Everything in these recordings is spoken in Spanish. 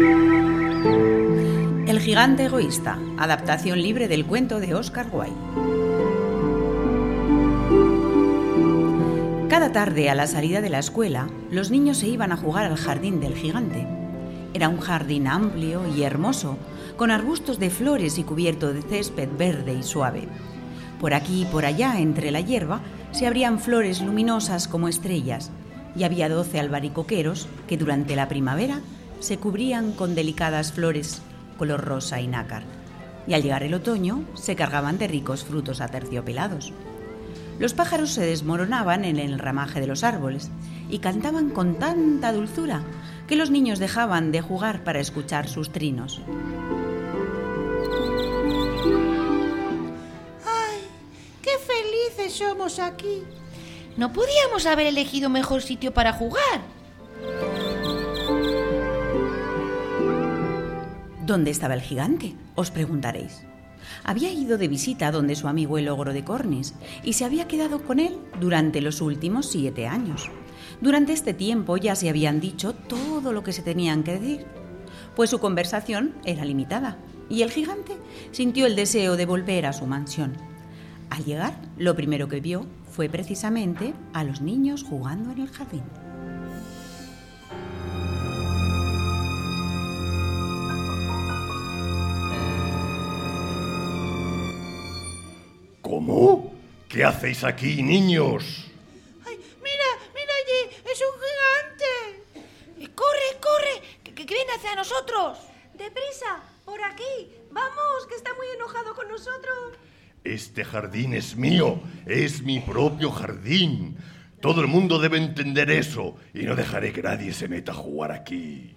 El gigante egoísta, adaptación libre del cuento de Oscar Wilde. Cada tarde a la salida de la escuela, los niños se iban a jugar al jardín del gigante. Era un jardín amplio y hermoso, con arbustos de flores y cubierto de césped verde y suave. Por aquí y por allá, entre la hierba, se abrían flores luminosas como estrellas, y había 12 albaricoqueros que durante la primavera se cubrían con delicadas flores color rosa y nácar, y al llegar el otoño se cargaban de ricos frutos aterciopelados. Los pájaros se desmoronaban en el ramaje de los árboles y cantaban con tanta dulzura que los niños dejaban de jugar para escuchar sus trinos. ¡Ay, qué felices somos aquí! ¿No podíamos haber elegido mejor sitio para jugar? ¿Dónde estaba el gigante?, os preguntaréis. Había ido de visita donde su amigo el ogro de Cornis y se había quedado con él durante los últimos 7 años. Durante este tiempo ya se habían dicho todo lo que se tenían que decir, pues su conversación era limitada y el gigante sintió el deseo de volver a su mansión. Al llegar, lo primero que vio fue precisamente a los niños jugando en el jardín. ¿Cómo? ¿Qué hacéis aquí, niños? ¡Ay, mira allí! ¡Es un gigante! ¡Corre! ¡Que viene hacia nosotros! ¡Deprisa! ¡Por aquí! ¡Vamos, que está muy enojado con nosotros! Este jardín es mío, es mi propio jardín. Todo el mundo debe entender eso y no dejaré que nadie se meta a jugar aquí.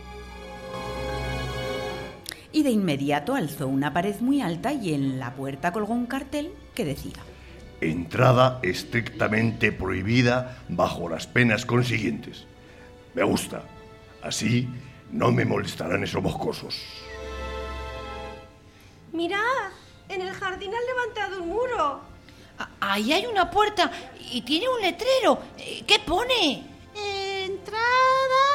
Y de inmediato alzó una pared muy alta y en la puerta colgó un cartel que decía: entrada estrictamente prohibida bajo las penas consiguientes. Me gusta. Así no me molestarán esos moscosos. ¡Mirad! En el jardín han levantado un muro. Ahí hay una puerta y tiene un letrero. ¿Qué pone? Entrada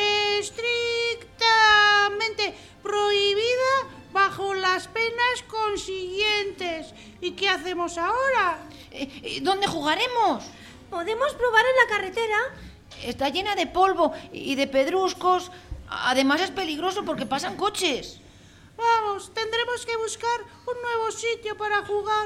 estrictamente prohibida bajo las penas consiguientes. ¿Y qué hacemos ahora? ¿Dónde jugaremos? ¿Podemos probar en la carretera? Está llena de polvo y de pedruscos. Además es peligroso porque pasan coches. Vamos, tendremos que buscar un nuevo sitio para jugar.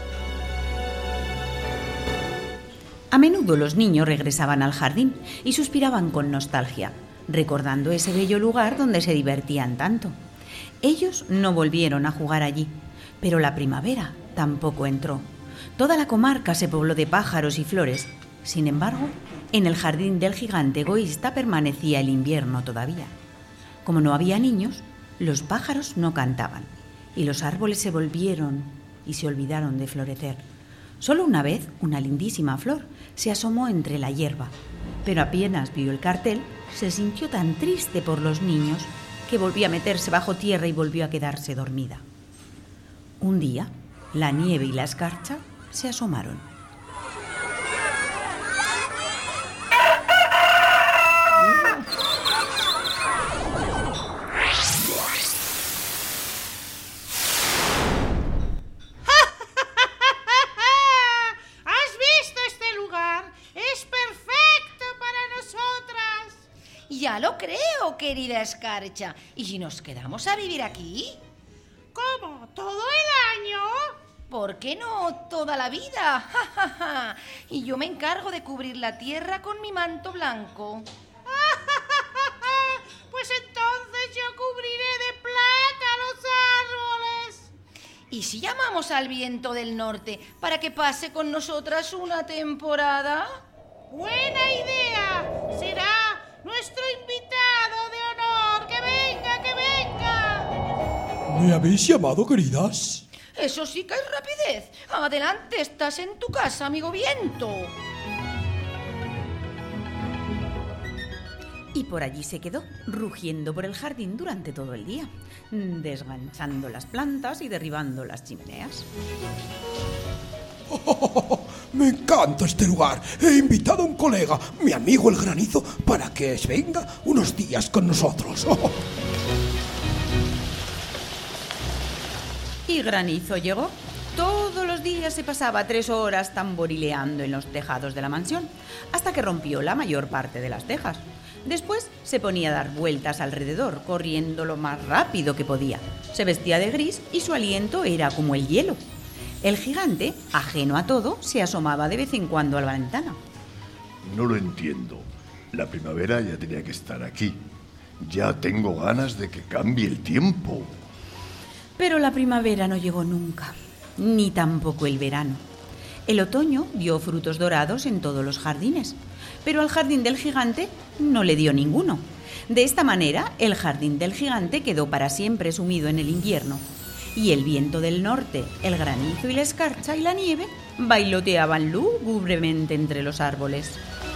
A menudo los niños regresaban al jardín y suspiraban con nostalgia, recordando ese bello lugar donde se divertían tanto. Ellos no volvieron a jugar allí, pero la primavera tampoco entró. Toda la comarca se pobló de pájaros y flores. Sin embargo, en el jardín del gigante egoísta permanecía el invierno todavía. Como no había niños, los pájaros no cantaban y los árboles se volvieron y se olvidaron de florecer. Solo una vez una lindísima flor se asomó entre la hierba, pero apenas vio el cartel, se sintió tan triste por los niños que volvió a meterse bajo tierra y volvió a quedarse dormida. Un día, la nieve y la escarcha se asomaron. Ya lo creo, querida escarcha. ¿Y si nos quedamos a vivir aquí? ¿Cómo? ¿Todo el año? ¿Por qué no toda la vida? Y yo me encargo de cubrir la tierra con mi manto blanco. Pues entonces yo cubriré de plata los árboles. ¿Y si llamamos al viento del norte para que pase con nosotras una temporada? ¡Buena idea! Será nuestro invitado de honor. ¡Que venga, que venga! ¿Me habéis llamado, queridas? Eso sí que es rapidez. Adelante, estás en tu casa, amigo viento. Y por allí se quedó, rugiendo por el jardín durante todo el día, desganchando las plantas y derribando las chimeneas. Me encanta este lugar. He invitado a un colega, mi amigo el granizo, para que venga unos días con nosotros. Y Granizo llegó. Todos los días se pasaba 3 horas tamborileando en los tejados de la mansión, hasta que rompió la mayor parte de las tejas. Después se ponía a dar vueltas alrededor, corriendo lo más rápido que podía. Se vestía de gris y su aliento era como el hielo. El gigante, ajeno a todo, se asomaba de vez en cuando a la ventana. No lo entiendo. La primavera ya tenía que estar aquí. Ya tengo ganas de que cambie el tiempo. Pero la primavera no llegó nunca, ni tampoco el verano. El otoño dio frutos dorados en todos los jardines, pero al jardín del gigante no le dio ninguno. De esta manera, el jardín del gigante quedó para siempre sumido en el invierno, y el viento del norte, el granizo y la escarcha y la nieve bailoteaban lúgubremente entre los árboles.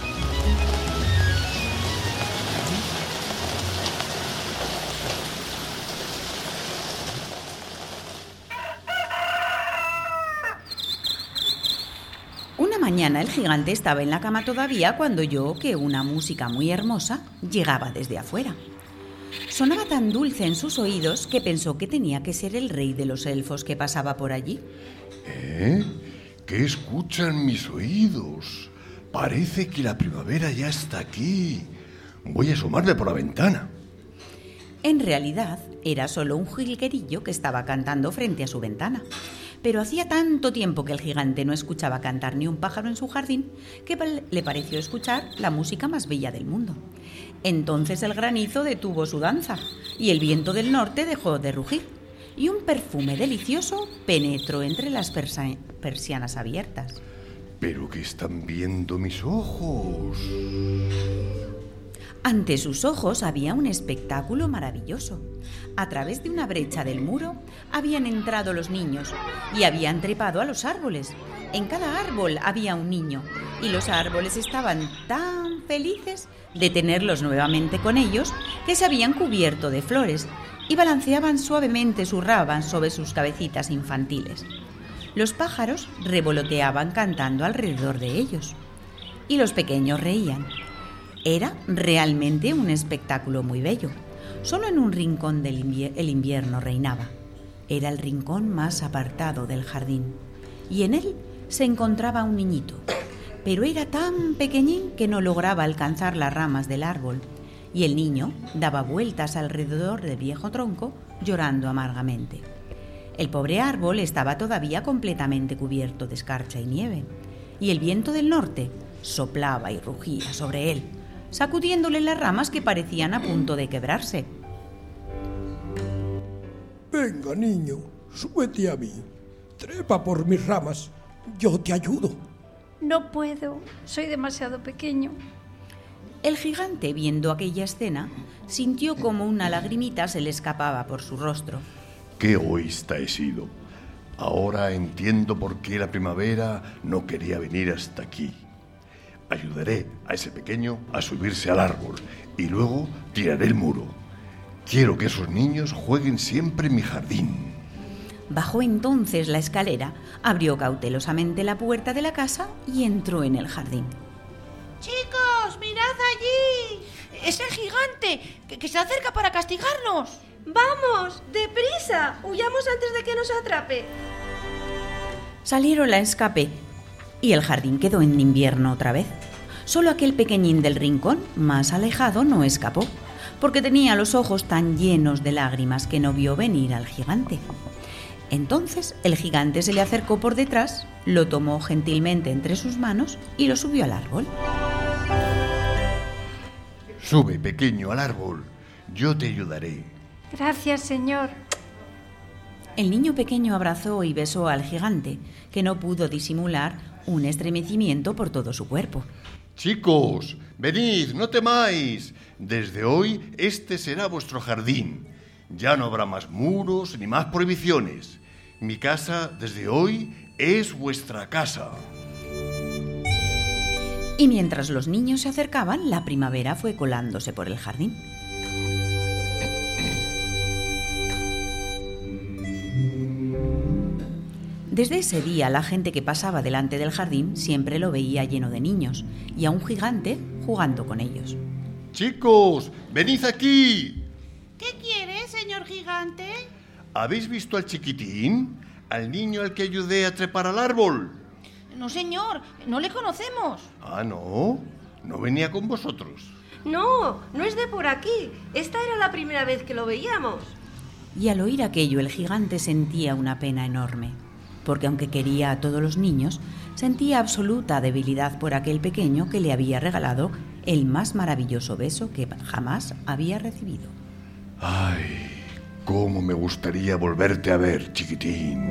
Una mañana el gigante estaba en la cama todavía cuando oyó que una música muy hermosa llegaba desde afuera. Sonaba tan dulce en sus oídos que pensó que tenía que ser el rey de los elfos que pasaba por allí. ¿Qué escuchan mis oídos? Parece que la primavera ya está aquí. Voy a asomarme por la ventana. En realidad, era solo un jilguerillo que estaba cantando frente a su ventana. Pero hacía tanto tiempo que el gigante no escuchaba cantar ni un pájaro en su jardín que le pareció escuchar la música más bella del mundo. Entonces el granizo detuvo su danza y el viento del norte dejó de rugir y un perfume delicioso penetró entre las persianas abiertas. ¿Pero qué están viendo mis ojos? Ante sus ojos había un espectáculo maravilloso. A través de una brecha del muro habían entrado los niños y habían trepado a los árboles. En cada árbol había un niño y los árboles estaban tan felices de tenerlos nuevamente con ellos que se habían cubierto de flores y balanceaban suavemente sus rabas sobre sus cabecitas infantiles. Los pájaros revoloteaban cantando alrededor de ellos y los pequeños reían. Era realmente un espectáculo muy bello. Solo en un rincón el invierno reinaba. Era el rincón más apartado del jardín. Y en él se encontraba un niñito. Pero era tan pequeñín que no lograba alcanzar las ramas del árbol. Y el niño daba vueltas alrededor del viejo tronco, llorando amargamente. El pobre árbol estaba todavía completamente cubierto de escarcha y nieve. Y el viento del norte soplaba y rugía sobre él, sacudiéndole las ramas que parecían a punto de quebrarse. Venga, niño, súbete a mí. Trepa por mis ramas. Yo te ayudo. No puedo, soy demasiado pequeño. El gigante, viendo aquella escena, sintió como una lagrimita se le escapaba por su rostro. ¡Qué egoísta he sido! Ahora entiendo por qué la primavera no quería venir hasta aquí. Ayudaré a ese pequeño a subirse al árbol y luego tiraré el muro. Quiero que esos niños jueguen siempre en mi jardín. Bajó entonces la escalera, abrió cautelosamente la puerta de la casa y entró en el jardín. ¡Chicos, mirad allí! ¡Es el gigante que se acerca para castigarnos! ¡Vamos, deprisa! Huyamos antes de que nos atrape. Salieron a escape y el jardín quedó en invierno otra vez. Solo aquel pequeñín del rincón, más alejado, no escapó, porque tenía los ojos tan llenos de lágrimas que no vio venir al gigante. Entonces el gigante se le acercó por detrás, lo tomó gentilmente entre sus manos y lo subió al árbol. Sube, pequeño, al árbol. Yo te ayudaré. Gracias, señor. El niño pequeño abrazó y besó al gigante, que no pudo disimular un estremecimiento por todo su cuerpo. Chicos, venid, no temáis. Desde hoy este será vuestro jardín. Ya no habrá más muros ni más prohibiciones. Mi casa, desde hoy, es vuestra casa. Y mientras los niños se acercaban, la primavera fue colándose por el jardín. Desde ese día, la gente que pasaba delante del jardín siempre lo veía lleno de niños y a un gigante jugando con ellos. Chicos, venid aquí. ¿Qué quiere, señor gigante? ¿Habéis visto al chiquitín? ¿Al niño al que ayudé a trepar al árbol? No, señor, no le conocemos. Ah, ¿no? ¿No venía con vosotros? No, no es de por aquí. Esta era la primera vez que lo veíamos. Y al oír aquello, el gigante sentía una pena enorme, porque aunque quería a todos los niños, sentía absoluta debilidad por aquel pequeño que le había regalado el más maravilloso beso que jamás había recibido. ¡Ay! ¡Cómo me gustaría volverte a ver, chiquitín!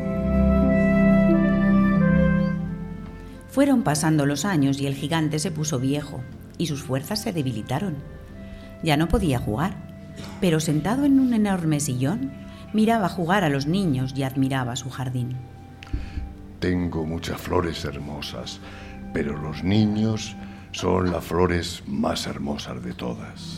Fueron pasando los años y el gigante se puso viejo y sus fuerzas se debilitaron. Ya no podía jugar, pero sentado en un enorme sillón, miraba jugar a los niños y admiraba su jardín. Tengo muchas flores hermosas, pero los niños son las flores más hermosas de todas.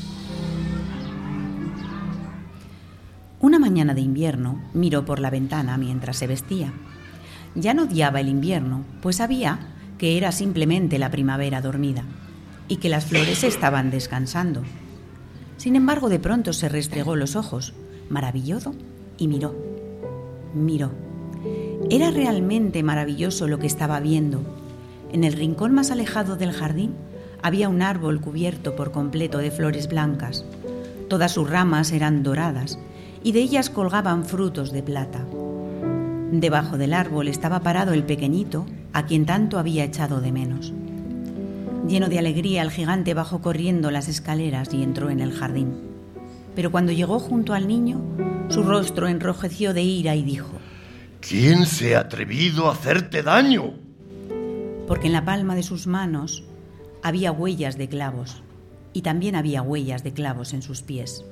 Una mañana de invierno miró por la ventana mientras se vestía. Ya no odiaba el invierno, pues sabía que era simplemente la primavera dormida y que las flores estaban descansando. Sin embargo, de pronto se restregó los ojos, maravillado, y miró. Miró. Era realmente maravilloso lo que estaba viendo. En el rincón más alejado del jardín había un árbol cubierto por completo de flores blancas. Todas sus ramas eran doradas y de ellas colgaban frutos de plata. Debajo del árbol estaba parado el pequeñito, a quien tanto había echado de menos. Lleno de alegría, el gigante bajó corriendo las escaleras y entró en el jardín. Pero cuando llegó junto al niño, su rostro enrojeció de ira y dijo: ¿Quién se ha atrevido a hacerte daño? Porque en la palma de sus manos había huellas de clavos, y también había huellas de clavos en sus pies.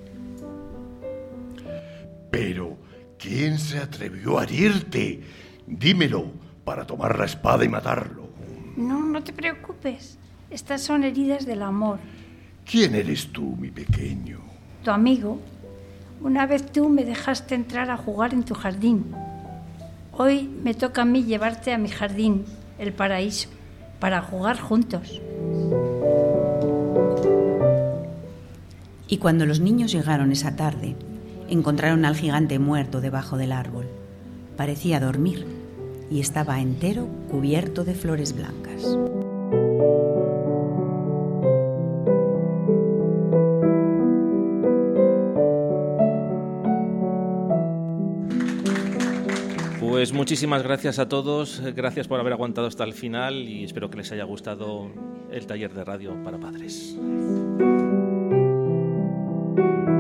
Pero, ¿quién se atrevió a herirte? Dímelo, para tomar la espada y matarlo. No te preocupes. Estas son heridas del amor. ¿Quién eres tú, mi pequeño? Tu amigo. Una vez tú me dejaste entrar a jugar en tu jardín. Hoy me toca a mí llevarte a mi jardín, el paraíso, para jugar juntos. Y cuando los niños llegaron esa tarde, encontraron al gigante muerto debajo del árbol. Parecía dormir y estaba entero cubierto de flores blancas. Pues muchísimas gracias a todos, gracias por haber aguantado hasta el final y espero que les haya gustado el taller de radio para padres.